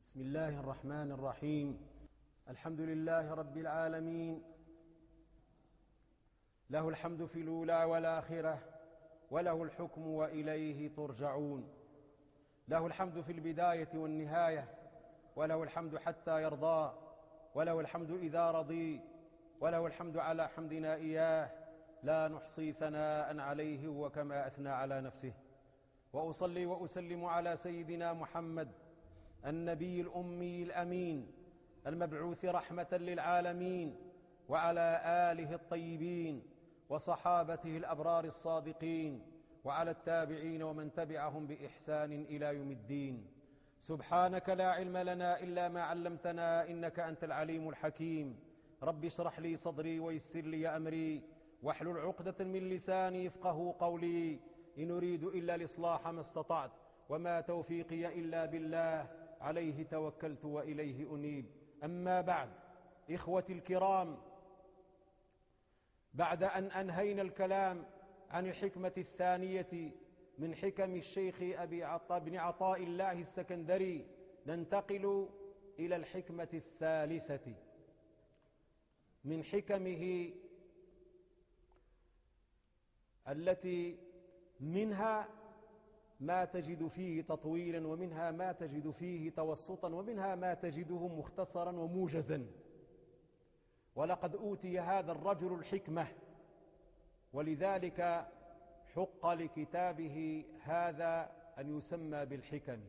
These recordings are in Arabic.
بسم الله الرحمن الرحيم. الحمد لله رب العالمين، له الحمد في الأولى والآخرة، وله الحكم وإليه ترجعون. له الحمد في البداية والنهاية، وله الحمد حتى يرضى، وله الحمد إذا رضي، وله الحمد على حمدنا إياه، لا نحصي ثناء عليه وكما أثنى على نفسه. وأصلي وأسلم على سيدنا محمد النبي الأمي الأمين المبعوث رحمة للعالمين، وعلى آله الطيبين وصحابته الأبرار الصادقين، وعلى التابعين ومن تبعهم بإحسان إلى يوم الدين. سبحانك لا علم لنا إلا ما علمتنا، إنك أنت العليم الحكيم. رب اشرح لي صدري ويسر لي أمري، واحلل عقدة من لساني يفقه قولي. إن أريد إلا الإصلاح ما استطعت، وما توفيقي إلا بالله، عليه توكلت وإليه أنيب. أما بعد، إخوتي الكرام، بعد أن أنهينا الكلام عن الحكمة الثانية من حكم الشيخ بن عطاء الله السكندري، ننتقل إلى الحكمة الثالثة من حكمه، التي منها ما تجد فيه تطويلا، ومنها ما تجد فيه توسطا، ومنها ما تجده مختصرا وموجزا. ولقد أوتي هذا الرجل الحكمة، ولذلك حق لكتابه هذا أن يسمى بالحكم.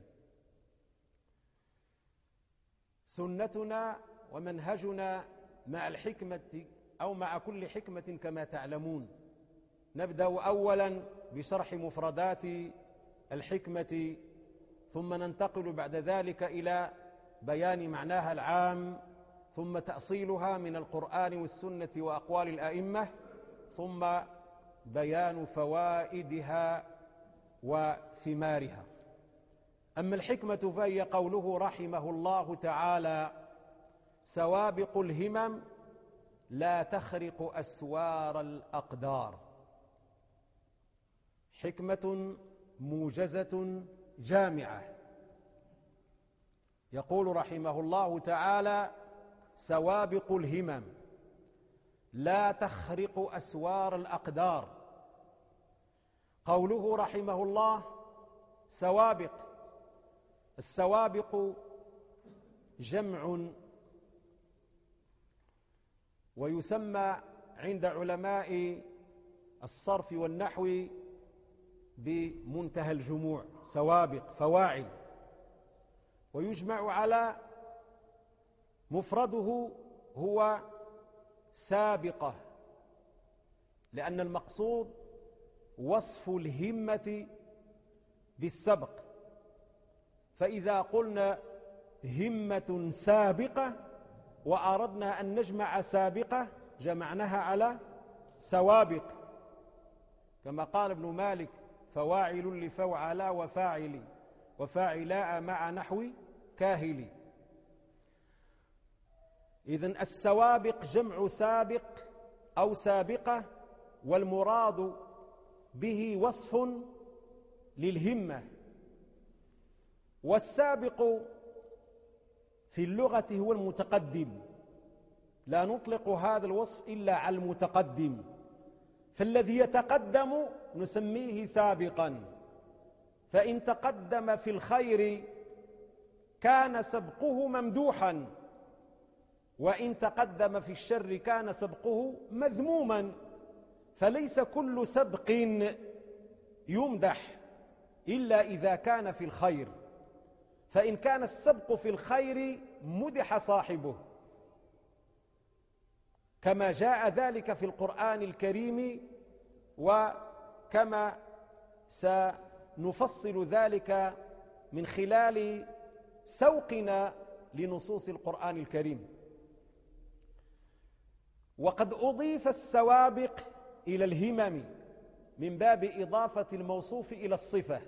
سنتنا ومنهجنا مع الحكمة أو مع كل حكمة كما تعلمون، نبدأ أولا بشرح مفردات الحكمة، ثم ننتقل بعد ذلك إلى بيان معناها العام، ثم تأصيلها من القرآن والسنة وأقوال الأئمة، ثم بيان فوائدها وثمارها. أما الحكمة فهي قوله رحمه الله تعالى: سوابق الهمم لا تخرق أسوار الأقدار. حكمة موجزة جامعة. يقول رحمه الله تعالى: سوابق الهمم لا تخرق أسوار الأقدار. قوله رحمه الله سوابق، السوابق جمع، ويسمى عند علماء الصرف والنحو بمنتهى الجموع، سوابق، فواعل. ويجمع على مفرده هو سابقة، لأن المقصود وصف الهمة بالسبق. فإذا قلنا همة سابقة وأردنا أن نجمع سابقة، جمعناها على سوابق، كما قال ابن مالك: فواعل لفوعلا وفاعل وفاعلاء مع نحو كاهل. إذن السوابق جمع سابق أو سابقة، والمراد به وصف للهمة. والسابق في اللغة هو المتقدم، لا نطلق هذا الوصف إلا على المتقدم، فالذي يتقدم نسميه سابقا. فإن تقدم في الخير كان سبقه ممدوحا، وإن تقدم في الشر كان سبقه مذموما. فليس كل سبق يمدح إلا إذا كان في الخير، فإن كان السبق في الخير مدح صاحبه، كما جاء ذلك في القرآن الكريم، وكما سنفصل ذلك من خلال سوقنا لنصوص القرآن الكريم. وقد أضيف السوابق إلى الهمم من باب إضافة الموصوف إلى الصفة،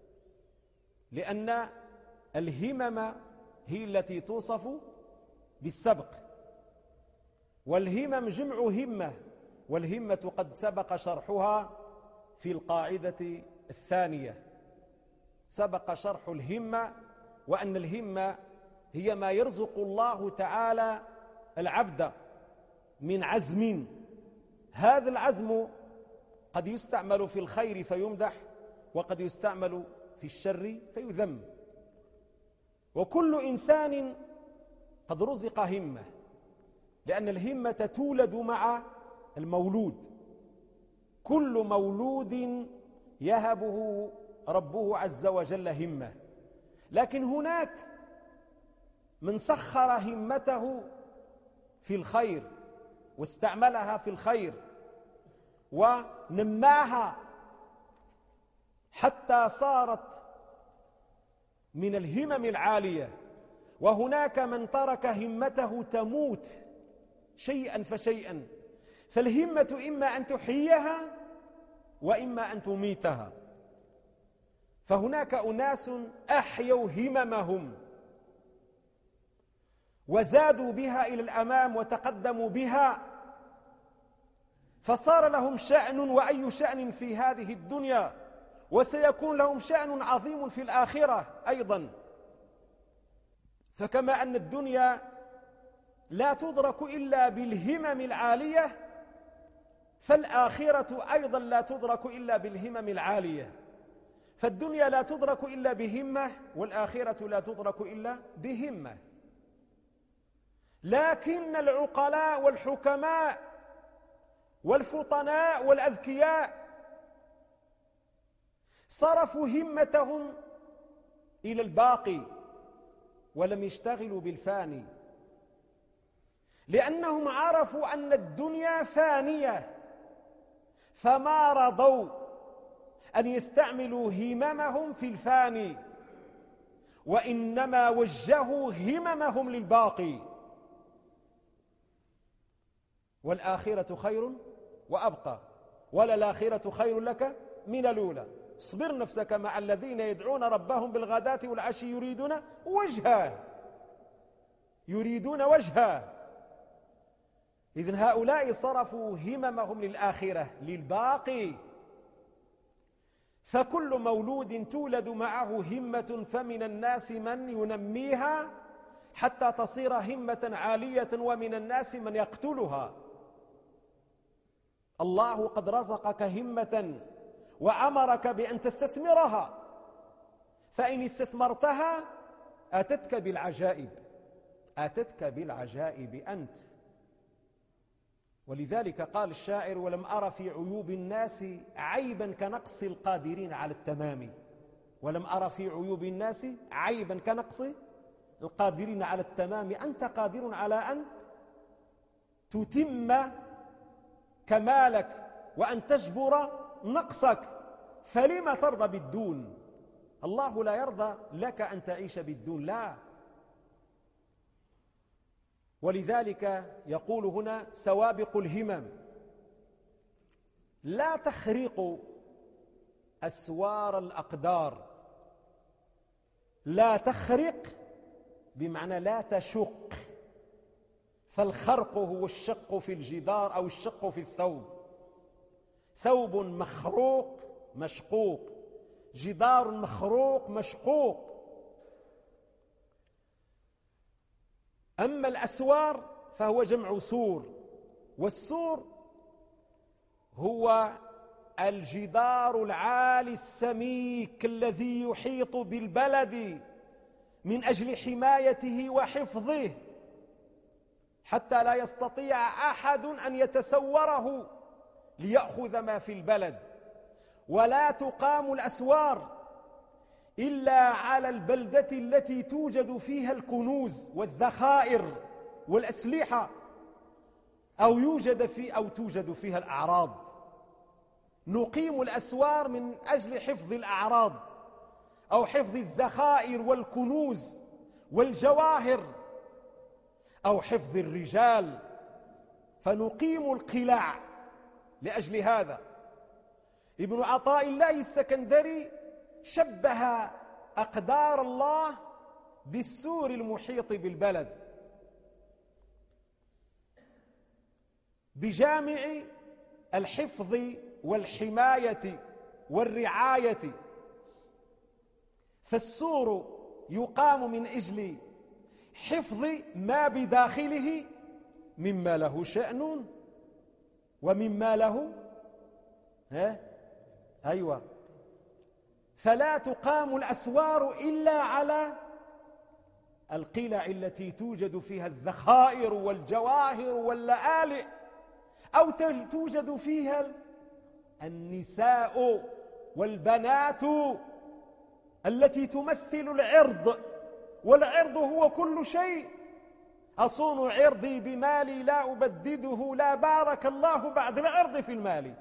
لأن الهمم هي التي توصف بالسبق، والهمم جمع همة، والهمة قد سبق شرحها في القاعدة الثانية. سبق شرح الهمة، وأن الهمة هي ما يرزق الله تعالى العبد من عزم. هذا العزم قد يستعمل في الخير فيمدح، وقد يستعمل في الشر فيذم. وكل إنسان قد رزق همة، لأن الهمة تولد مع المولود. كل مولود يهبه ربه عز وجل همة، لكن هناك من سخر همته في الخير واستعملها في الخير ونماها حتى صارت من الهمم العالية، وهناك من ترك همته تموت شيئا فشيئا. فالهمة إما أن تحييها وإما أن تميتها. فهناك أناس أحيوا هممهم وزادوا بها إلى الأمام وتقدموا بها، فصار لهم شأن، وأي شأن في هذه الدنيا، وسيكون لهم شأن عظيم في الآخرة أيضا. فكما أن الدنيا لا تدرك إلا بالهمم العالية، فالآخرة أيضا لا تدرك إلا بالهمم العالية. فالدنيا لا تدرك إلا بهمة، والآخرة لا تدرك إلا بهمة. لكن العقلاء والحكماء والفطناء والأذكياء صرفوا همتهم إلى الباقي ولم يشتغلوا بالفاني، لأنهم عرفوا أن الدنيا فانية، فما رضوا أن يستعملوا هممهم في الفاني، وإنما وجهوا هممهم للباقي. والآخرة خير وأبقى، وللآخرة خير لك من الأولى. اصبر نفسك مع الذين يدعون ربهم بالغداة والعشي يريدون وجهه. إذن هؤلاء صرفوا هممهم للآخرة للباقي. فكل مولود تولد معه همة، فمن الناس من ينميها حتى تصير همة عالية، ومن الناس من يقتلها. الله قد رزقك همة وأمرك بأن تستثمرها، فإن استثمرتها أتتك بالعجائب أنت. ولذلك قال الشاعر: ولم أرى في عيوب الناس عيبا كنقص القادرين على التمام. ولم أرى في عيوب الناس عيبا كنقص القادرين على التمام. أنت قادر على أن تتم كمالك وأن تجبر نقصك، فلما ترضى بالدون؟ الله لا يرضى لك أن تعيش بالدون، لا. ولذلك يقول هنا: سوابق الهمم لا تخرق أسوار الأقدار. لا تخرق بمعنى لا تشق، فالخرق هو الشق في الجدار أو الشق في الثوب. ثوب مخروق مشقوق، جدار مخروق مشقوق. أما الأسوار فهو جمع سور، والسور هو الجدار العالي السميك الذي يحيط بالبلد من أجل حمايته وحفظه، حتى لا يستطيع أحد أن يتسوره ليأخذ ما في البلد. ولا تقام الأسوار إلا على البلدة التي توجد فيها الكنوز والذخائر والأسلحة، أو توجد فيها الأعراض. نقيم الأسوار من أجل حفظ الأعراض أو حفظ الذخائر والكنوز والجواهر أو حفظ الرجال، فنقيم القلاع لأجل هذا. ابن عطاء الله السكندري شبه أقدار الله بالسور المحيط بالبلد، بجامع الحفظ والحماية والرعاية. فالسور يقام من أجل حفظ ما بداخله مما له شأن ومما له أيوة. فلا تقام الأسوار إلا على القلع التي توجد فيها الذخائر والجواهر واللآلئ، أو توجد فيها النساء والبنات التي تمثل العرض، والعرض هو كل شيء. أصون عرضي بمالي لا أبدده، لا بارك الله بعد العرض في المال.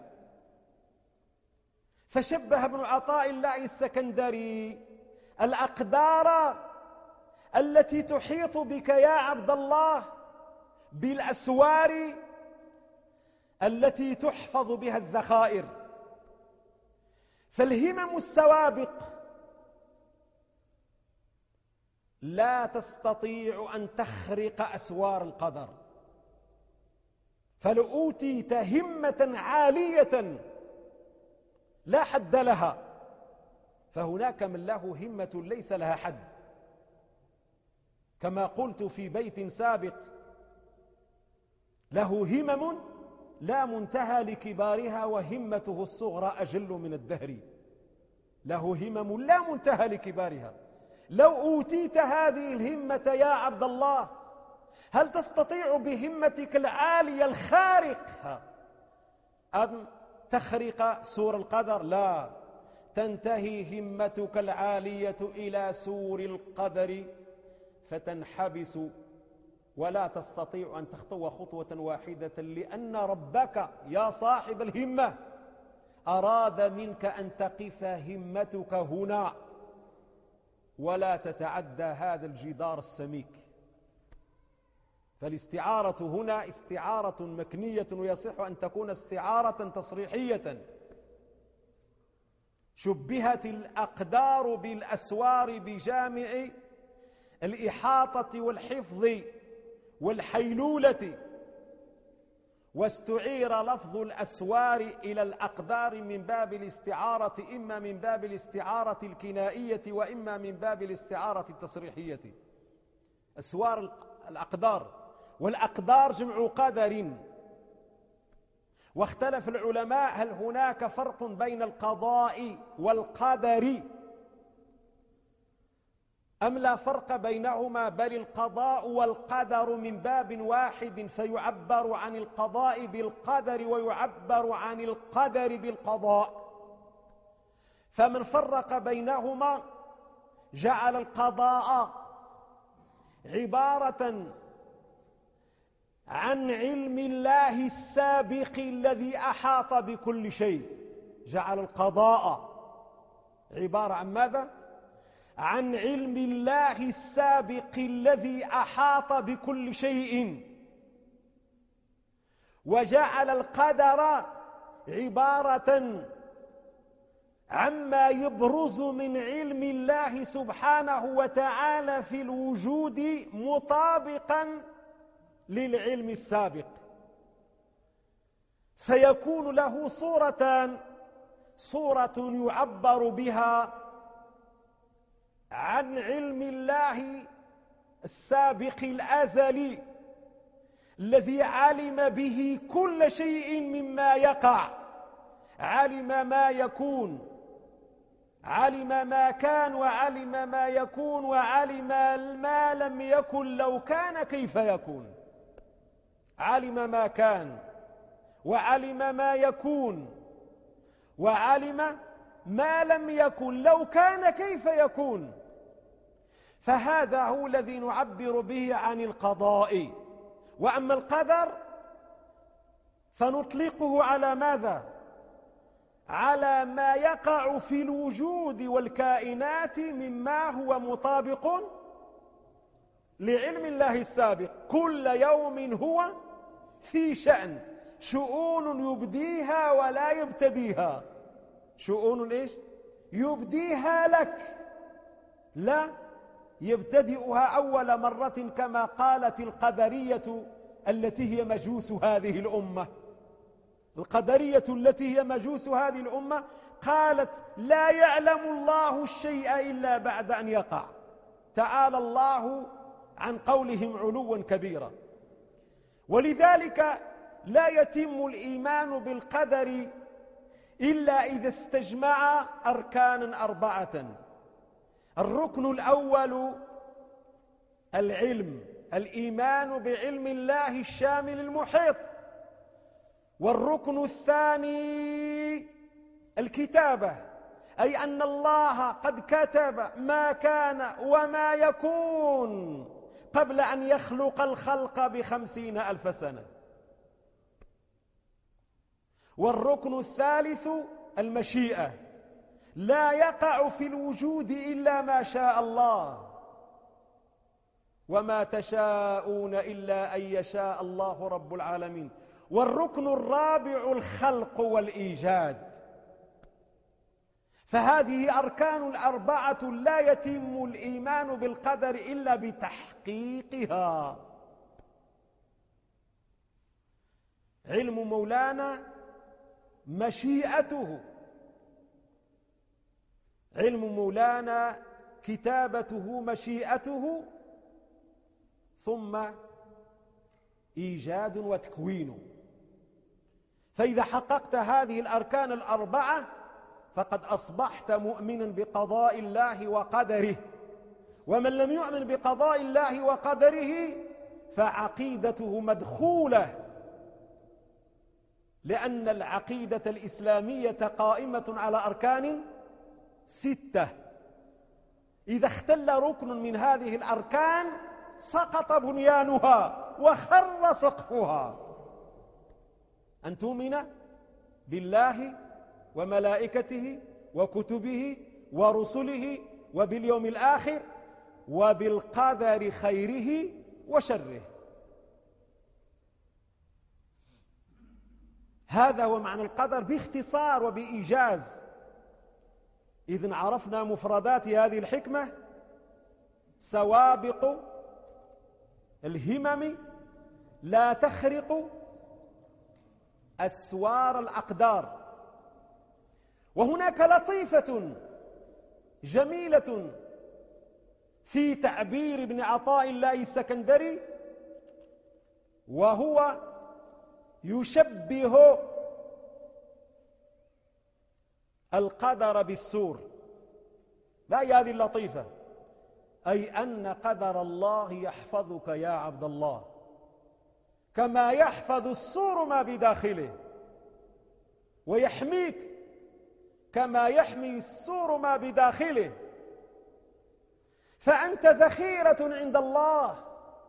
فشبه ابن عطاء الله السكندري الأقدار التي تحيط بك يا عبد الله بالأسوار التي تحفظ بها الذخائر. فالهمم السوابق لا تستطيع أن تخرق أسوار القدر. فلو أوتيت همة عالية لا حد لها، فهناك من له همة ليس لها حد. كما قلت في بيت سابق: له همم لا منتهى لكبارها وهمته الصغرى أجل من الدهر. له همم لا منتهى لكبارها. لو أوتيت هذه الهمة يا عبد الله، هل تستطيع بهمتك العالية الخارقة أن تخرق سور القدر؟ لا، تنتهي همتك العالية إلى سور القدر فتنحبس ولا تستطيع أن تخطو خطوة واحدة، لأن ربك يا صاحب الهمة أراد منك أن تقف همتك هنا ولا تتعدى هذا الجدار السميك. فالاستعارة هنا استعارة مكنية، ويصح أن تكون استعارة تصريحية. شبهت الأقدار بالأسوار بجامع الإحاطة والحفظ والحيلولة، واستعير لفظ الأسوار إلى الأقدار من باب الاستعارة، إما من باب الاستعارة الكنائية وإما من باب الاستعارة التصريحية. أسوار الأقدار، والأقدار جمع قدر. واختلف العلماء هل هناك فرق بين القضاء والقدر أم لا فرق بينهما، بل القضاء والقدر من باب واحد، فيعبر عن القضاء بالقدر ويعبر عن القدر بالقضاء. فمن فرق بينهما جعل القضاء عبارة عن علم الله السابق الذي أحاط بكل شيء. جعل القضاء عبارة عن ماذا؟ عن علم الله السابق الذي أحاط بكل شيء. وجعل القدر عبارة عما يبرز من علم الله سبحانه وتعالى في الوجود مطابقا للعلم السابق، فيكون له صورتان: صورة يعبر بها عن علم الله السابق الأزلي الذي علم به كل شيء مما يقع، علم ما يكون، علم ما كان، وعلم ما يكون، وعلم ما لم يكن لو كان كيف يكون. علم ما كان وعلم ما يكون وعلم ما لم يكن لو كان كيف يكون. فهذا هو الذي نعبر به عن القضاء. وأما القدر فنطلقه على ماذا؟ على ما يقع في الوجود والكائنات مما هو مطابق لعلم الله السابق. كل يوم هو في شأن، شؤون يبديها ولا يبتديها. شؤون إيش؟ يبديها لك، لا يبتدئها أول مرة، كما قالت القدرية التي هي مجوس هذه الأمة. القدرية التي هي مجوس هذه الأمة قالت: لا يعلم الله الشيء إلا بعد أن يقع. تعالى الله عن قولهم علوا كبيرا. ولذلك لا يتم الإيمان بالقدر إلا إذا استجمع أركانا 4. الركن الأول العلم، الإيمان بعلم الله الشامل المحيط. والركن الثاني الكتابة، أي أن الله قد كتب ما كان وما يكون قبل أن يخلق الخلق ب50,000 سنة. والركن الثالث المشيئة، لا يقع في الوجود إلا ما شاء الله، وما تشاءون إلا أن يشاء الله رب العالمين. والركن الرابع الخلق والإيجاد. فهذه أركان 4 لا يتم الإيمان بالقدر إلا بتحقيقها. علم مولانا مشيئته، علم مولانا كتابته مشيئته، ثم إيجاد وتكوين. فإذا حققت هذه الأركان 4 فقد أصبحت مؤمنا بقضاء الله وقدره. ومن لم يؤمن بقضاء الله وقدره فعقيدته مدخولة، لأن العقيدة الإسلامية قائمة على أركان 6. إذا اختل ركن من هذه الأركان سقط بنيانها وخر سقفها. أن تؤمن بالله وملائكته وكتبه ورسله وباليوم الآخر وبالقدر خيره وشره. هذا هو معنى القدر باختصار وبإيجاز. إذن عرفنا مفردات هذه الحكمة: سوابق الهمم لا تخرق أسوار الأقدار. وهناك لطيفة جميلة في تعبير ابن عطاء الله السكندري، وهو يشبه القدر بالسور. لا هذه اللطيفة، أي أن قدر الله يحفظك يا عبد الله كما يحفظ السور ما بداخله، ويحميك كما يحمي السور ما بداخله. فأنت ذخيرة عند الله،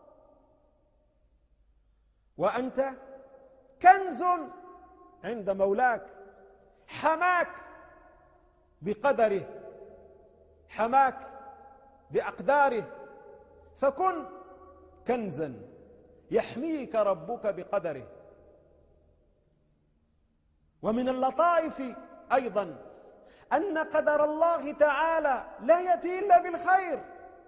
وأنت كنز عند مولاك. حماك بقدره، حماك بأقداره، فكن كنزا يحميك ربك بقدره. ومن اللطائف أيضا أن قدر الله تعالى لا يأتي إلا بالخير.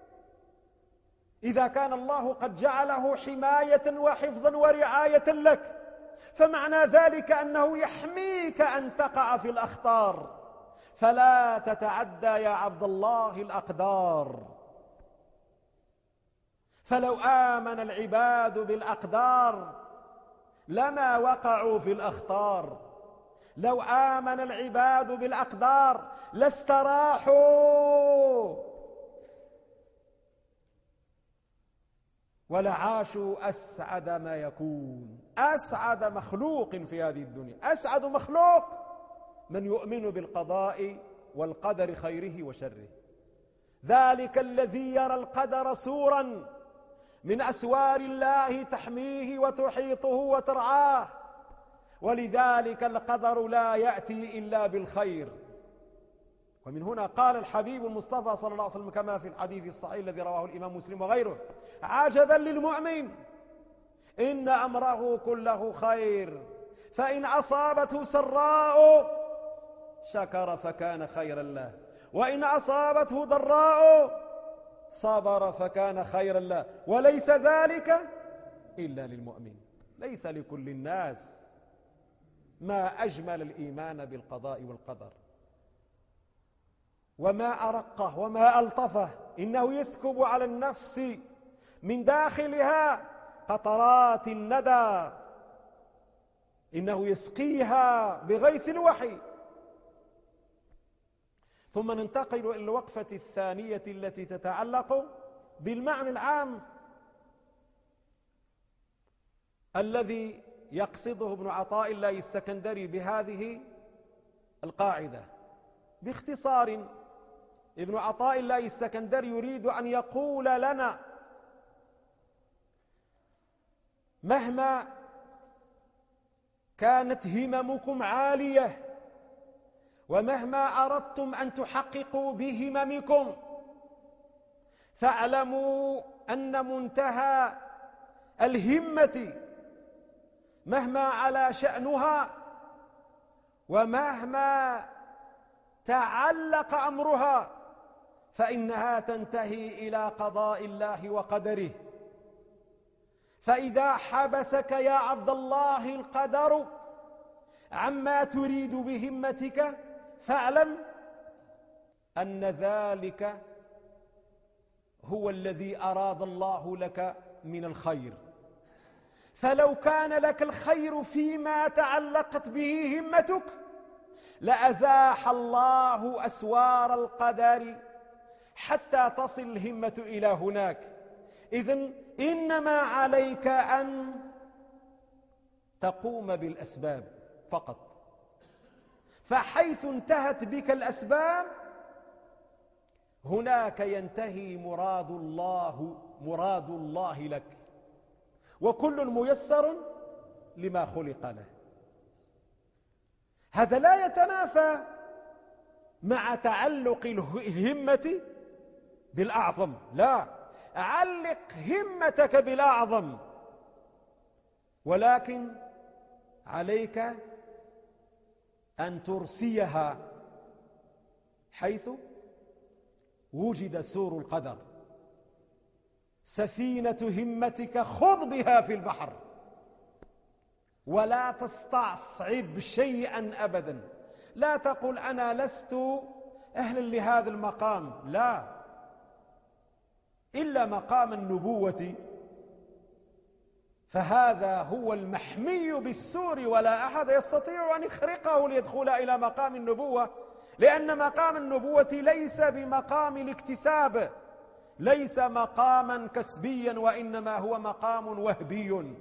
إذا كان الله قد جعله حماية وحفظا ورعاية لك، فمعنى ذلك أنه يحميك أن تقع في الأخطار، فلا تتعدى يا عبد الله الأقدار. فلو آمن العباد بالأقدار لما وقعوا في الأخطار. لو آمن العباد بالأقدار لاستراحوا ولعاشوا أسعد ما يكون. أسعد مخلوق في هذه الدنيا، أسعد مخلوق من يؤمن بالقضاء والقدر خيره وشره. ذلك الذي يرى القدر سورا من أسوار الله تحميه وتحيطه وترعاه. ولذلك القدر لا يأتي إلا بالخير. ومن هنا قال الحبيب المصطفى صلى الله عليه وسلم كما في الحديث الصحيح الذي رواه الإمام مسلم وغيره: عجبا للمؤمن إن أمره كله خير، فإن أصابته سراء شكر فكان خيرا له، وإن أصابته ضراء صبر فكان خيرا له، وليس ذلك إلا للمؤمن. ليس لكل الناس. ما أجمل الإيمان بالقضاء والقدر، وما أرقه وما ألطفه. إنه يسكب على النفس من داخلها قطرات الندى، إنه يسقيها بغيث الوحي. ثم ننتقل إلى الوقفة الثانية التي تتعلق بالمعنى العام الذي يقصده ابن عطاء الله السكندري بهذه القاعدة. باختصار، ابن عطاء الله السكندري يريد أن يقول لنا مهما كانت هممكم عالية ومهما أردتم أن تحققوا بهممكم، فاعلموا أن منتهى الهمة مهما على شأنها ومهما تعلق أمرها فإنها تنتهي إلى قضاء الله وقدره. فإذا حبسك يا عبد الله القدر عما تريد بهمتك فاعلم أن ذلك هو الذي أراد الله لك من الخير. فلو كان لك الخير فيما تعلقت به همتك لأزاح الله أسوار القدر حتى تصل الهمة إلى هناك. إذن إنما عليك أن تقوم بالأسباب فقط، فحيث انتهت بك الأسباب هناك ينتهي مراد الله لك، وكل ميسر لما خلق له. هذا لا يتنافى مع تعلق الهمة بالأعظم، لا، علق همتك بالأعظم، ولكن عليك أن ترسيها حيث وجد سور القدر. سفينة همتك خض بها في البحر ولا تستصعب شيئا أبدا. لا تقل أنا لست أهلا لهذا المقام، لا، إلا مقام النبوة، فهذا هو المحمي بالسور ولا أحد يستطيع أن يخرقه ليدخل إلى مقام النبوة، لأن مقام النبوة ليس بمقام الاكتساب، ليس مقاما كسبيا، وإنما هو مقام وهبي.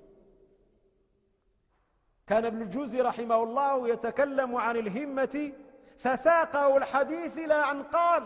كان ابن الجوزي رحمه الله يتكلم عن الهمة فساقه الحديث إلى أن قال: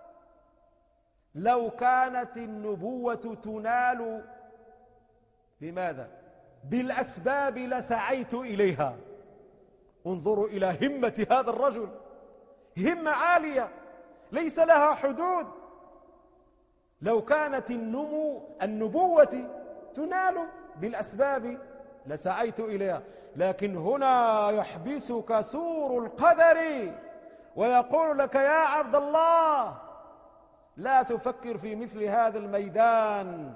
لو كانت النبوة تنال بماذا؟ بالأسباب لسعيت إليها. انظروا إلى همة هذا الرجل، همة عالية ليس لها حدود. لو كانت النبوة تنال بالأسباب لسعيت إليها، لكن هنا يحبسك سور القدر ويقول لك يا عبد الله لا تفكر في مثل هذا الميدان.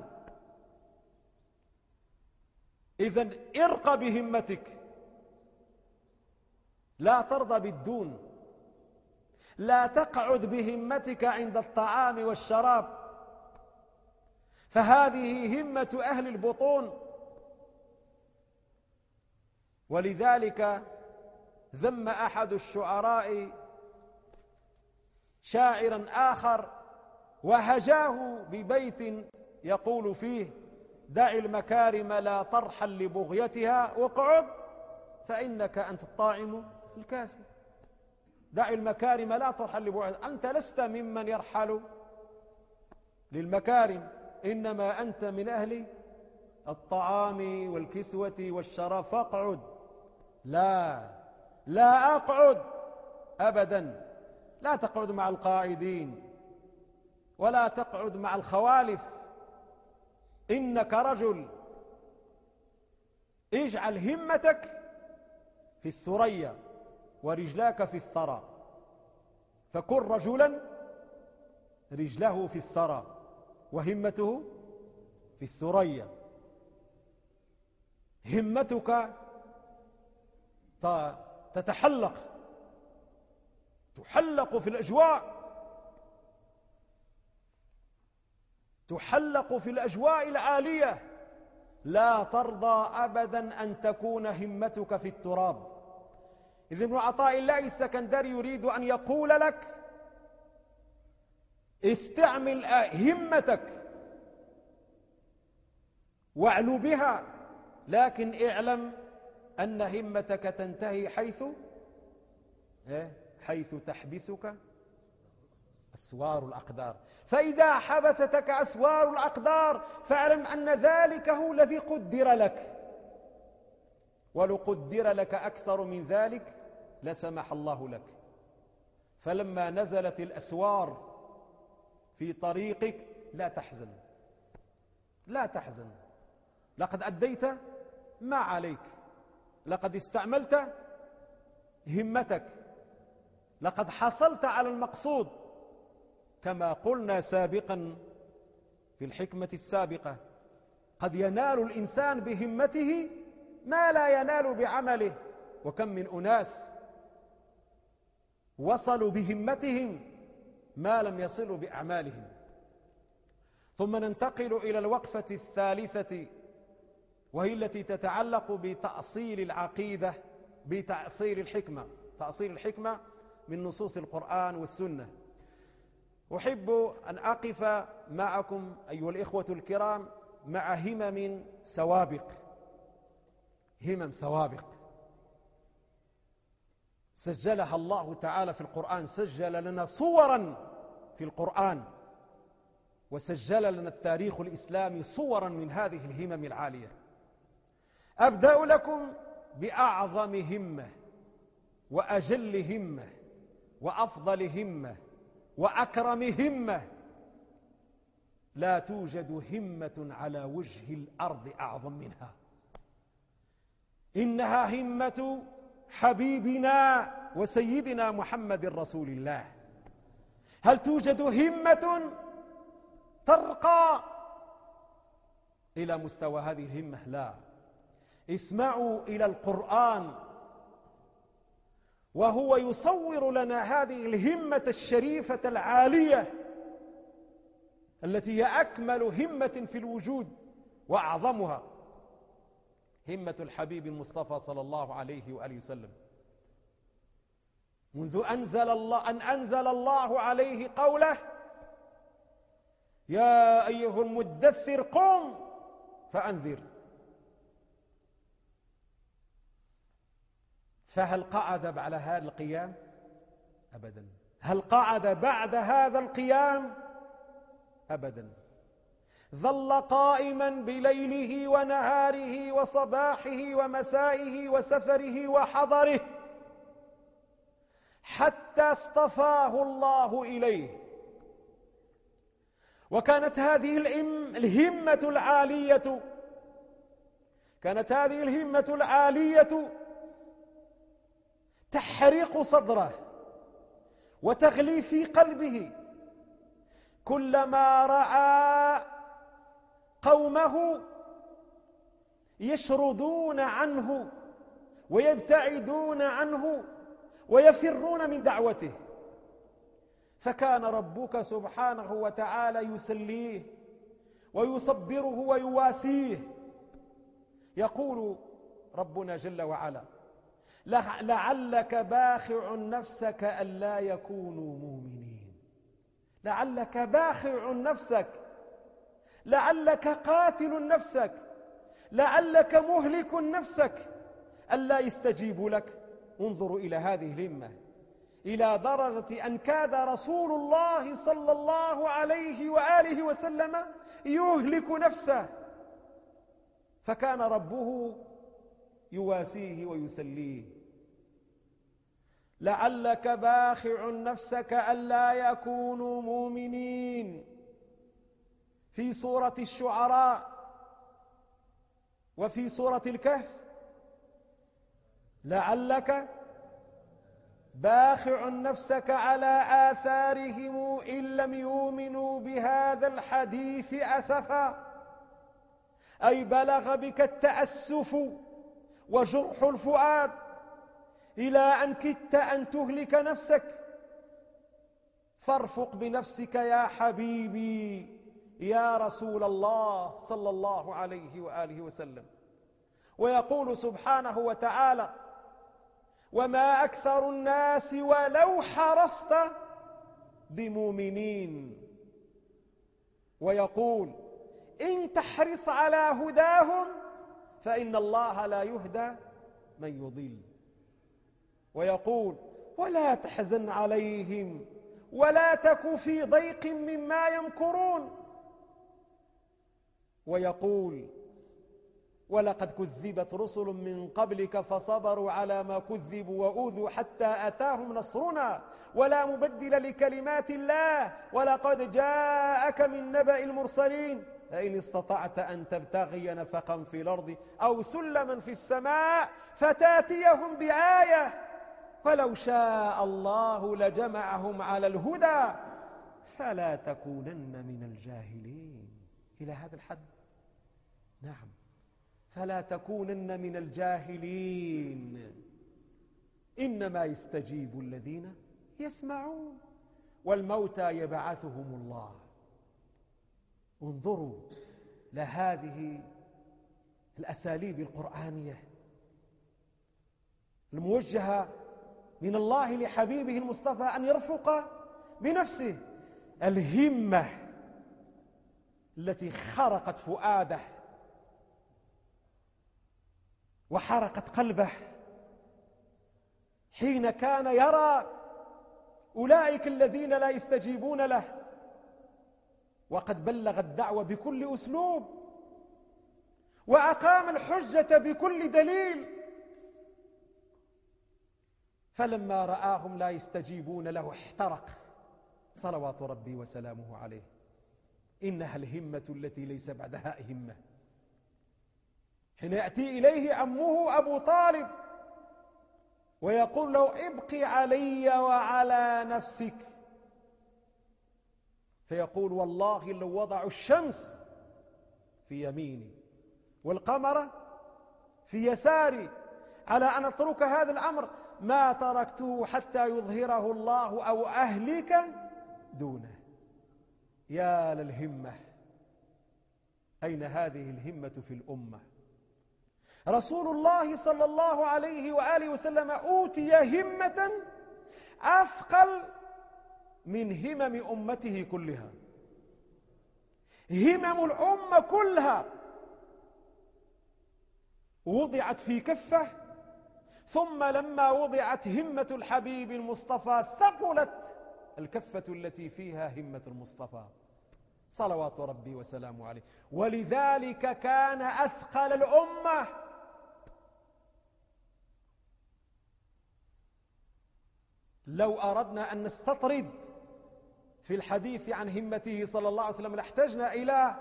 إذن ارق بهمتك، لا ترضى بالدون، لا تقعد بهمتك عند الطعام والشراب، فهذه همة أهل البطون. ولذلك ذم أحد الشعراء شاعرا آخر وهجاه ببيت يقول فيه: دع المكارم لا ترحل لبغيتها واقعد فإنك أنت الطاعم الكاسي. دع المكارم لا ترحل لبغيتها، أنت لست ممن يرحل للمكارم، إنما أنت من أهل الطعام والكسوة والشراب، فاقعد. لا أقعد أبدا. لا تقعد مع القاعدين ولا تقعد مع الخوالف، إنك رجل. اجعل همتك في الثريا ورجلاك في الثرى، فكن رجلا رجله في الثرى وهمته في الثريا. همتك تحلق في الأجواء. تحلق في الأجواء العالية، لا ترضى أبدا أن تكون همتك في التراب. إذ ابن عطاء الله السكندري يريد أن يقول لك استعمل همتك واعلو بها، لكن اعلم أن همتك تنتهي حيث تحبسك أسوار الأقدار. فإذا حبستك أسوار الأقدار فاعلم أن ذلك هو الذي قدر لك، ولو قدر لك أكثر من ذلك لسمح الله لك. فلما نزلت الأسوار في طريقك لا تحزن، لا تحزن، لقد أديت ما عليك، لقد استعملت همتك، لقد حصلت على المقصود. كما قلنا سابقا في الحكمة السابقة، قد ينال الإنسان بهمته ما لا ينال بعمله. وكم من أناس وصلوا بهمتهم ما لم يصلوا بأعمالهم. ثم ننتقل إلى الوقفة الثالثة، وهي التي تتعلق بتأصيل العقيدة، بتأصيل الحكمة، تأصيل الحكمة من نصوص القرآن والسنة. أحب أن أقف معكم أيها الإخوة الكرام مع همم سوابق، همم سوابق سجلها الله تعالى في القرآن. سجل لنا صورا في القرآن، وسجل لنا التاريخ الإسلامي صورا من هذه الهمم العالية. أبدأ لكم بأعظم همة وأجل همة وأفضل همة وأكرم همة. لا توجد همة على وجه الأرض أعظم منها، إنها همة حبيبنا وسيدنا محمد رسول الله. هل توجد همة ترقى إلى مستوى هذه الهمة؟ لا. اسمعوا إلى القرآن وهو يصور لنا هذه الهمة الشريفة العالية التي هي أكمل همة في الوجود وأعظمها، همة الحبيب المصطفى صلى الله عليه وآله وسلم. منذ أنزل الله عليه قوله: يا أيها المدثر قم فأنذر. فهل قعد بعد هذا القيام؟ أبدا. هل قعد بعد هذا القيام؟ أبدا. ظل قائما بليله ونهاره وصباحه ومسائه وسفره وحضره حتى اصطفاه الله إليه. وكانت هذه الهمة العالية، كانت هذه الهمة العالية تحرق صدره وتغلي في قلبه كلما رأى قومه يشردون عنه ويبتعدون عنه ويفرون من دعوته. فكان ربك سبحانه وتعالى يسليه ويصبره ويواسيه. يقول ربنا جل وعلا: لعلك باخع نفسك ألا يكونوا مؤمنين. لعلك باخع نفسك، لعلك قاتل نفسك، لعلك مهلك نفسك ألا يستجيبوا لك. انظروا إلى هذه الهمة، إلى درجة أن كاد رسول الله صلى الله عليه وآله وسلم يهلك نفسه، فكان ربه يواسيه ويسليه. لعلك باخع نفسك ألا يكونوا مؤمنين في سورة الشعراء وفي سورة الكهف. لعلك باخع نفسك على آثارهم إن لم يؤمنوا بهذا الحديث أسفا، أي بلغ بك التأسف وجرح الفؤاد إلى أن كدت أن تهلك نفسك. فارفق بنفسك يا حبيبي يا رسول الله صلى الله عليه وآله وسلم. ويقول سبحانه وتعالى: وما أكثر الناس ولو حرصت بمؤمنين. ويقول: إن تحرص على هداهم فإن الله لا يهدى من يضل. ويقول: ولا تحزن عليهم ولا تك في ضيق مما يمكرون. ويقول: ولقد كذبت رسل من قبلك فصبروا على ما كذبوا وأوذوا حتى أتاهم نصرنا ولا مبدل لكلمات الله ولقد جاءك من نبأ المرسلين فإن استطعت أن تبتغي نفقا في الأرض أو سلما في السماء فتاتيهم بآية ولو شاء الله لجمعهم على الهدى فلا تكونن من الجاهلين. إلى هذا الحد، نعم، فلا تكونن من الجاهلين. إنما يستجيب الذين يسمعون والموتى يبعثهم الله. انظروا لهذه الأساليب القرآنية الموجهة من الله لحبيبه المصطفى أن يرفق بنفسه. الهمة التي خرقت فؤاده وحرقت قلبه حين كان يرى أولئك الذين لا يستجيبون له وقد بلغ الدعوة بكل أسلوب وأقام الحجة بكل دليل، فلما رآهم لا يستجيبون له احترق صلوات ربي وسلامه عليه. إنها الهمة التي ليس بعدها همة. حين يأتي إليه عمه أبو طالب ويقول له: ابقي علي وعلى نفسك، فيقول: والله لو وضعوا الشمس في يميني والقمر في يساري على أن أترك هذا الأمر ما تركته حتى يظهره الله أو أهلك دونه. يا للهمة! أين هذه الهمة في الأمة؟ رسول الله صلى الله عليه وآله وسلم أوتي همة أثقل من همم أمته كلها. همم الأمة كلها وضعت في كفة، ثم لما وضعت همة الحبيب المصطفى ثقلت الكفة التي فيها همة المصطفى صلوات ربي وسلامه عليه. ولذلك كان أثقل الأمة. لو أردنا أن نستطرد في الحديث عن همته صلى الله عليه وسلم لاحتجنا إلى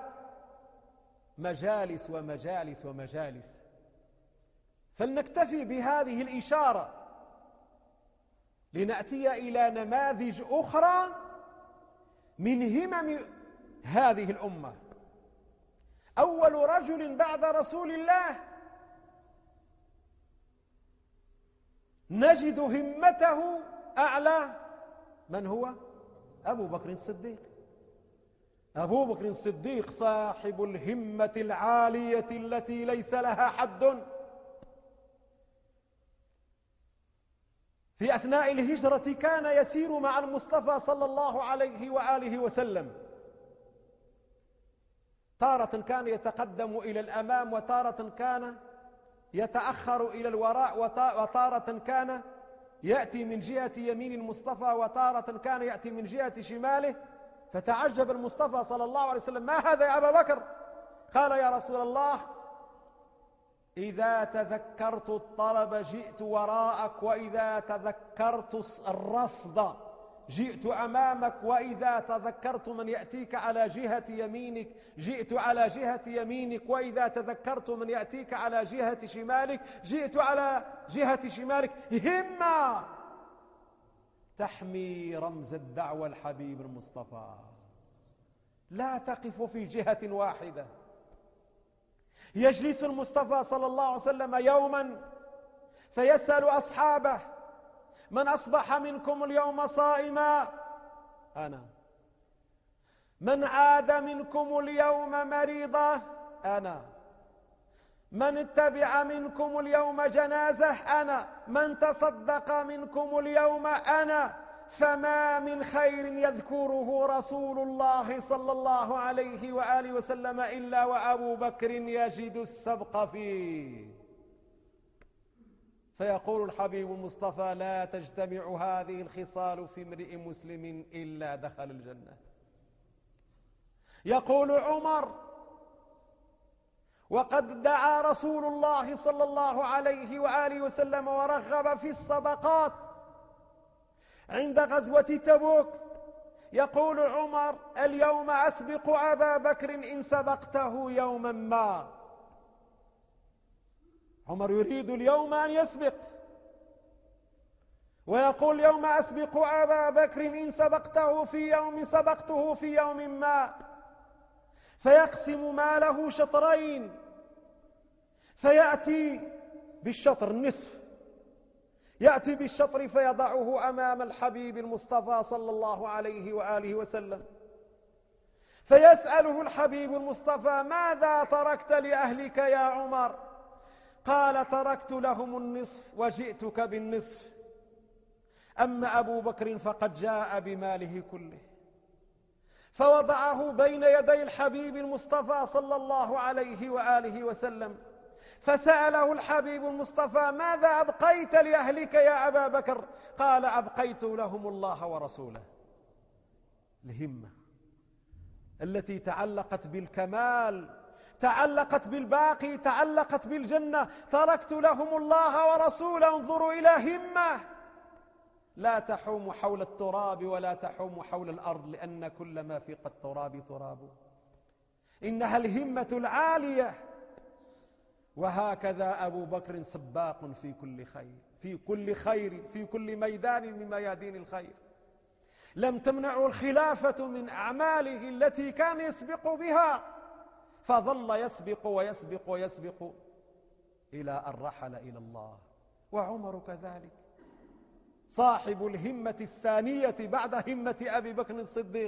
مجالس ومجالس ومجالس، فلنكتفي بهذه الإشارة لنأتي إلى نماذج أخرى من همم هذه الأمة. أول رجل بعد رسول الله نجد همته أعلى من هو؟ أبو بكر الصديق. أبو بكر الصديق صاحب الهمة العالية التي ليس لها حد. في أثناء الهجرة كان يسير مع المصطفى صلى الله عليه وآله وسلم، تارة كان يتقدم إلى الأمام وتارة كان يتأخر إلى الوراء، وتارة كان يأتي من جهة يمين المصطفى وتارة كان يأتي من جهة شماله. فتعجب المصطفى صلى الله عليه وسلم: ما هذا يا أبا بكر؟ قال: يا رسول الله، إذا تذكرت الطلب جئت وراءك، وإذا تذكرت الرصد جئت أمامك، وإذا تذكرت من يأتيك على جهة يمينك جئت على جهة يمينك، وإذا تذكرت من يأتيك على جهة شمالك جئت على جهة شمالك. همة تحمي رمز الدعوة الحبيب المصطفى، لا تقف في جهة واحدة. يجلس المصطفى صلى الله عليه وسلم يوما فيسأل أصحابه: من أصبح منكم اليوم صائما؟ أنا. من عاد منكم اليوم مريضا أنا، من اتبع منكم اليوم جنازة أنا، من تصدق منكم اليوم أنا. فما من خير يذكره رسول الله صلى الله عليه وآله وسلم إلا وأبو بكر يجد السبق فيه. فيقول الحبيب المصطفى: لا تجتمع هذه الخصال في امرئ مسلم إلا دخل الجنة. يقول عمر: وقد دعا رسول الله صلى الله عليه وآله وسلم ورغب في الصدقات عند غزوة تبوك. يقول عمر: اليوم أسبق أبا بكر إن سبقته يوما ما. عمر يريد اليوم أن يسبق، ويقول: يوم أسبق أبا بكر إن سبقته في يوم ما. فيقسم ماله شطرين، فيأتي بالشطر النصف، يأتي بالشطر فيضعه أمام الحبيب المصطفى صلى الله عليه وآله وسلم. فيسأله الحبيب المصطفى: ماذا تركت لأهلك يا عمر؟ قال: تركت لهم النصف وجئتك بالنصف، أما أبو بكر فقد جاء بماله كله. فوضعه بين يدي الحبيب المصطفى صلى الله عليه وآله وسلم، فسأله الحبيب المصطفى: ماذا أبقيت لأهلك يا أبا بكر؟ قال: أبقيت لهم الله ورسوله. الهمة التي تعلقت بالكمال، تعلقت بالباقي، تعلقت بالجنة. تركت لهم الله ورسوله. انظروا إلى همة لا تحوم حول التراب ولا تحوم حول الأرض، لأن كل ما في التراب تراب. إنها الهمة العالية. وهكذا أبو بكر سباق في كل خير، في كل خير، في كل ميدان من ميادين الخير. لم تمنعه الخلافة من أعماله التي كان يسبق بها، فظل يسبق ويسبق ويسبق إلى أن رحل إلى الله. وعمر كذلك، صاحب الهمة الثانية بعد همة أبي بكر الصديق،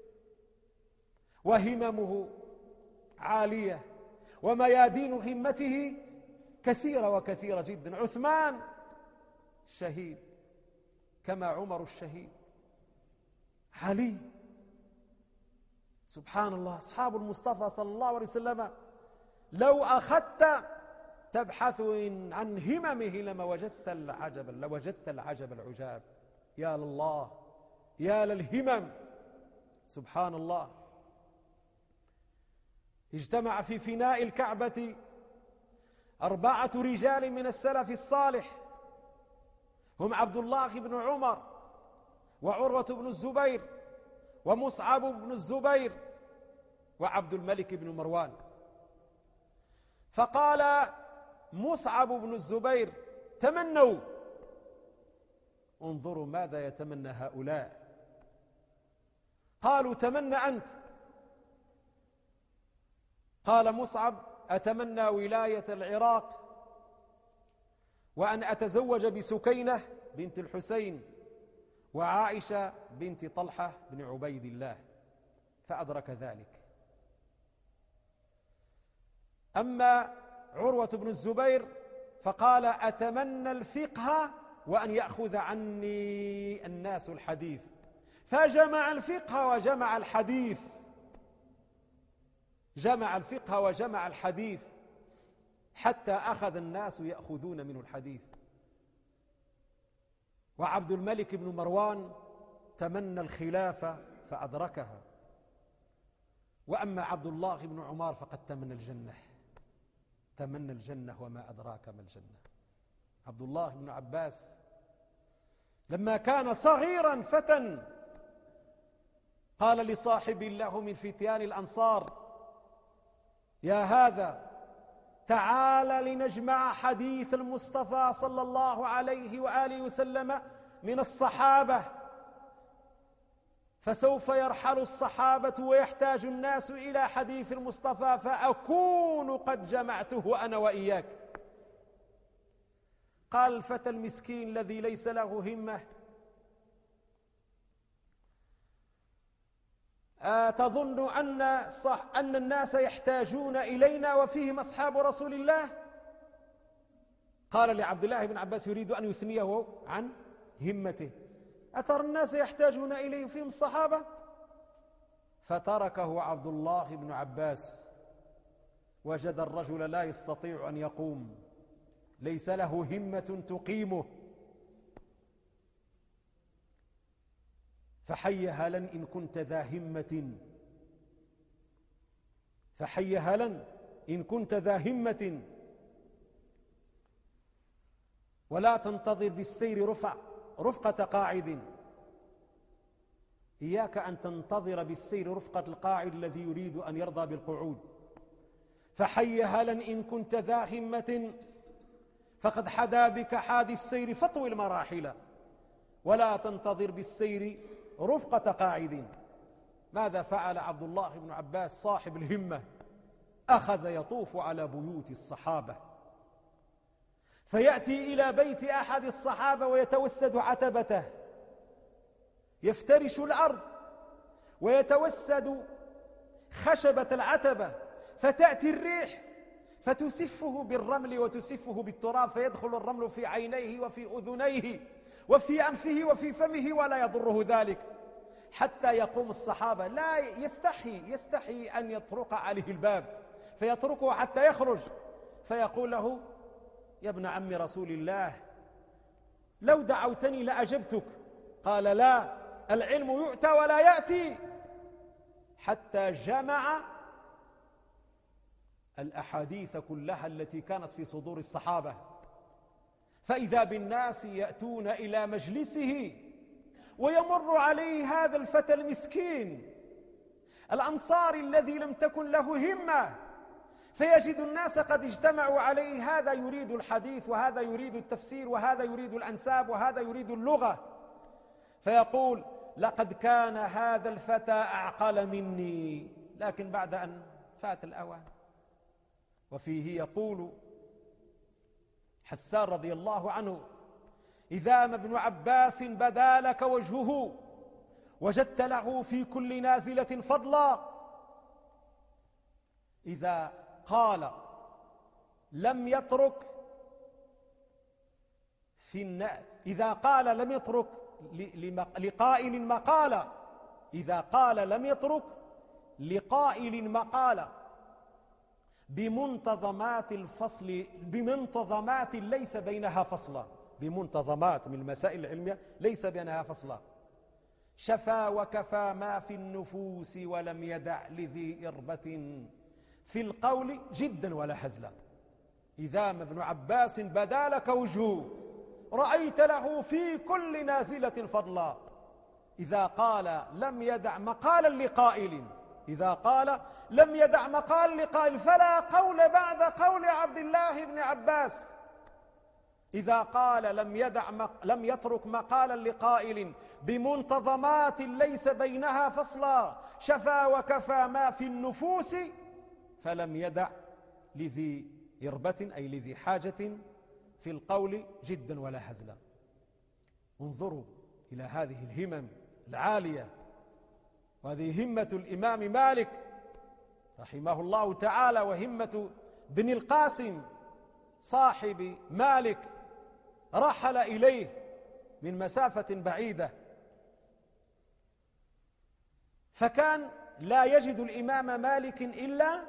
وهممه عالية، وميادين همته كثيرة وكثيرة جدا. عثمان الشهيد كما عمر الشهيد. علي، سبحان الله، أصحاب المصطفى صلى الله عليه وسلم لو أخذت تبحث عن هممه لوجدت العجب العجاب. يا لله، يا للهمم، سبحان الله. اجتمع في فناء الكعبة 4 رجال من السلف الصالح، هم عبد الله بن عمر، وعروة بن الزبير، ومصعب بن الزبير، وعبد الملك بن مروان. فقال مصعب بن الزبير: تمنوا. انظروا ماذا يتمنى هؤلاء. قالوا: تمنى أنت. قال مصعب: أتمنى ولاية العراق، وأن أتزوج بسكينة بنت الحسين وعائشة بنت طلحة بن عبيد الله، فأدرك ذلك. أما عروة بن الزبير فقال: أتمنى الفقه وأن يأخذ عني الناس الحديث، فجمع الفقه وجمع الحديث، جمع الفقه وجمع الحديث حتى أخذ الناس يأخذون منه الحديث. وعبد الملك بن مروان تمنى الخلافة فأدركها. وأما عبد الله بن عمر فقد تمنى الجنة، تمنى الجنة وما أدراك ما الجنة. عبد الله بن عباس لما كان صغيرا فتى قال لصاحب له من فتيان الأنصار: يا هذا، تعال لنجمع حديث المصطفى صلى الله عليه وآله وسلم من الصحابة، فسوف يرحل الصحابة ويحتاج الناس إلى حديث المصطفى، فأكون قد جمعته أنا وإياك. قال الفتى المسكين الذي ليس له همة: تظن أن الناس يحتاجون إلينا وفيهم أصحاب رسول الله؟ قال لعبد الله بن عباس يريد أن يثنيه عن همته: أترى الناس يحتاجون إليه وفيهم الصحابة؟ فتركه عبد الله بن عباس. وجد الرجل لا يستطيع أن يقوم، ليس له همة تقيمه. فحي هلا إن كنت ذا همة، فحي هلا إن كنت ذا همة، ولا تنتظر بالسير رفقة قاعد. إياك أن تنتظر بالسير رفقة القاعد الذي يريد أن يرضى بالقعود. فحي هلا إن كنت ذا همة، فقد حدا بك حادي السير فطوي المراحل، ولا تنتظر بالسير رفقة قاعد. ماذا فعل عبد الله بن عباس صاحب الهمة؟ أخذ يطوف على بيوت الصحابة، فيأتي إلى بيت أحد الصحابة ويتوسد عتبته، يفترش الأرض ويتوسد خشبة العتبة، فتأتي الريح فتسفه بالرمل وتسفه بالتراب، فيدخل الرمل في عينيه وفي أذنيه وفي أنفه وفي فمه ولا يضره ذلك، حتى يقوم الصحابة. لا يستحي أن يطرق عليه الباب، فيتركه حتى يخرج، فيقول له: يا ابن عم رسول الله، لو دعوتني لأجبتك. قال: لا، العلم يؤتى ولا يأتي. حتى جمع الأحاديث كلها التي كانت في صدور الصحابة، فإذا بالناس يأتون إلى مجلسه ويمر عليه هذا الفتى المسكين الأنصاري الذي لم تكن له همة، فيجد الناس قد اجتمعوا عليه، هذا يريد الحديث وهذا يريد التفسير وهذا يريد الأنساب وهذا يريد اللغة، فيقول: لقد كان هذا الفتى أعقل مني. لكن بعد أن فات الأوان. وفيه يقول حسان رضي الله عنه: إذا ما ابن عباس بدا لك وجهه وجدت له في كل نازلة فضلا. إذا قال لم يترك إذا قال لم يترك لقائل مقالة، إذا قال لم يترك لقائل مقالة بمنتظمات الفصل، بمنتظمات ليس بينها فصلا، بمنتظمات من المسائل العلمية ليس بينها فصلا. شفى وكفى ما في النفوس ولم يدع لذي إربة في القول جدا ولا هزلا. إذا ما ابن عباس بدا لك وجهه رأيت له في كل نازلة فضلا. إذا قال لم يدع مقالا لقائل، إذا قال لم يدع مقال لقائل فلا قول بعد قول عبد الله بن عباس. إذا قال لم يترك مقالا لقائل بمنتظمات ليس بينها فصلا، شفى وكفى ما في النفوس فلم يدع لذي إربة أي لذي حاجة في القول جدا ولا هزلا. انظروا إلى هذه الهمم العالية، وهذه همة الإمام مالك رحمه الله تعالى، وهمة بن القاسم صاحب مالك، رحل إليه من مسافة بعيدة، فكان لا يجد الإمام مالك إلا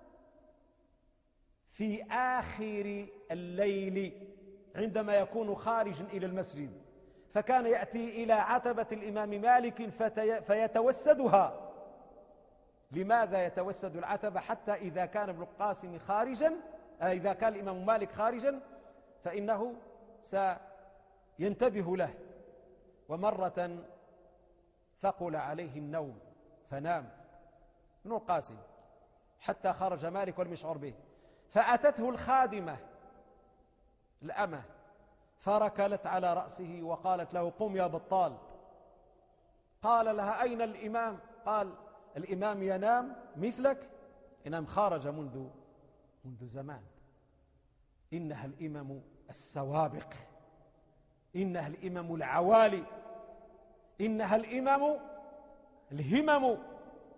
في آخر الليل عندما يكون خارجا إلى المسجد، فكان يأتي إلى عتبة الإمام مالك فيتوسدها. لماذا يتوسد العتبة؟ حتى إذا كان ابن القاسم خارجا، إذا كان الإمام مالك خارجا فإنه سينتبه له. ومرة ثقل عليه النوم فنام ابن القاسم حتى خرج مالك ولم يشعر به، فأتته الخادمة الأمة فركلت على رأسه وقالت له: قم يا بطال. قال لها: أين الإمام؟ قال: الإمام ينام مثلك؟ إنما خرج منذ زمان. إنها الإمم السوابق، إنها الإمم العوالي، إنها الإمم الهمم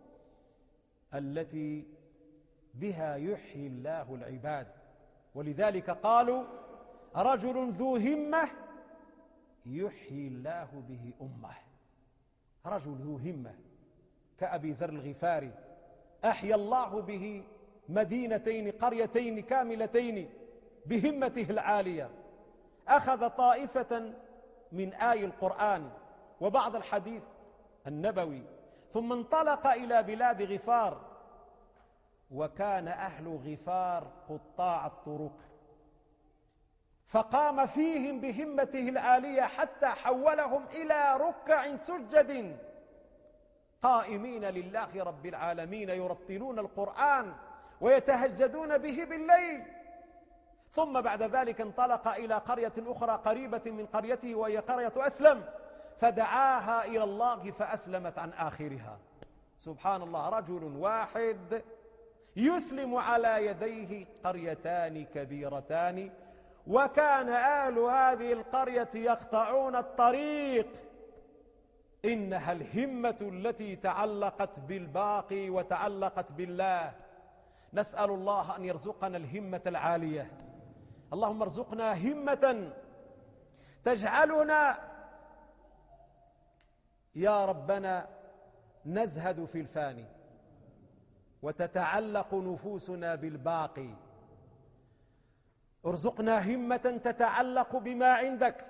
التي بها يحيي الله العباد. ولذلك قالوا رجل ذو همة يحيي الله به أمة. رجل ذو همة كأبي ذر الغفاري أحيا الله به مدينتين قريتين كاملتين بهمته العالية. أخذ طائفة من آي القرآن وبعض الحديث النبوي ثم انطلق إلى بلاد غفار، وكان أهل غفار قطاع الطرق، فقام فيهم بهمته العالية حتى حولهم إلى ركع سجد قائمين لله رب العالمين يرتلون القرآن ويتهجدون به بالليل. ثم بعد ذلك انطلق إلى قرية أخرى قريبة من قريته وهي قرية أسلم، فدعاها إلى الله فأسلمت عن آخرها. سبحان الله، رجل واحد يسلم على يديه قريتان كبيرتان، وكان أهل هذه القرية يقطعون الطريق. إنها الهمة التي تعلقت بالباقي وتعلقت بالله. نسأل الله أن يرزقنا الهمة العالية. اللهم ارزقنا همة تجعلنا يا ربنا نزهد في الفاني وتتعلق نفوسنا بالباقي. ارزقنا همة تتعلق بما عندك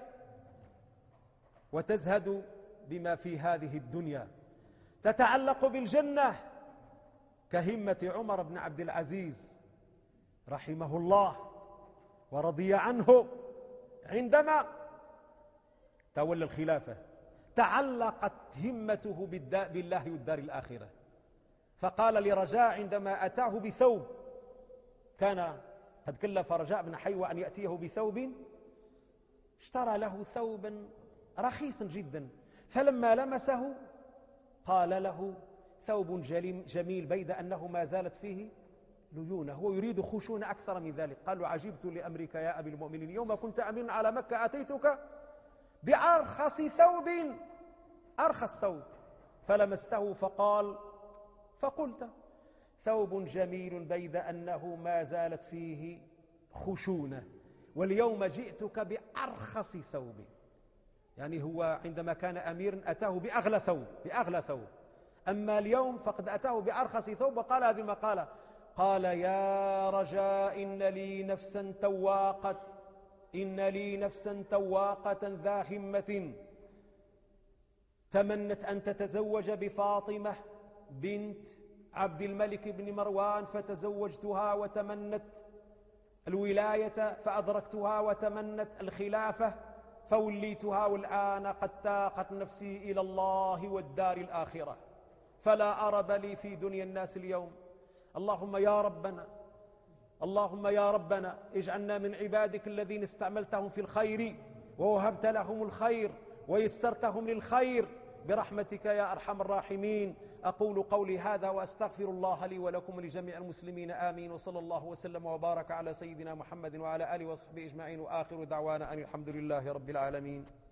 وتزهد بما في هذه الدنيا، تتعلق بالجنة كهمة عمر بن عبد العزيز رحمه الله ورضي عنه، عندما تولى الخلافة تعلقت همته بالله والدار الآخرة. فقال لرجاء عندما أتاه بثوب، كان قد كلف رجاء بن حيوة أن يأتيه بثوب، اشترى له ثوبا رخيصا جدا، فلما لمسه قال له ثوب جميل بيد أنه ما زالت فيه ليونة، هو يريد خشونة أكثر من ذلك. قال له عجبت لأمرك يا أبي المؤمنين، يوم كنت أميرا على مكة أتيتك بأرخص ثوب، أرخص ثوب، فلمسته فقلت ثوب جميل بيد أنه ما زالت فيه خشونة، واليوم جئتك بأرخص ثوب. يعني هو عندما كان أميرا أتاه بأغلى ثوب، أما اليوم فقد أتاه بأرخص ثوب. وقال هذه المقالة، قال يا رجاء إن لي نفسا تواقة ذا همة تمنت أن تتزوج بفاطمة بنت عبد الملك بن مروان، فتزوجتها وتمنت الولاية، فأدركتها وتمنت الخلافة فوليتها، والآن قد تاقت نفسي إلى الله والدار الآخرة، فلا أرب لي في دنيا الناس اليوم. اللهم يا ربنا اجعلنا من عبادك الذين استعملتهم في الخير ووهبت لهم الخير ويسرتهم للخير برحمتك يا أرحم الراحمين. أقول قولي هذا وأستغفر الله لي ولكم ولجميع المسلمين، آمين. وصلى الله وسلم وبارك على سيدنا محمد وعلى آله وصحبه أجمعين، وآخر دعوانا أن الحمد لله رب العالمين.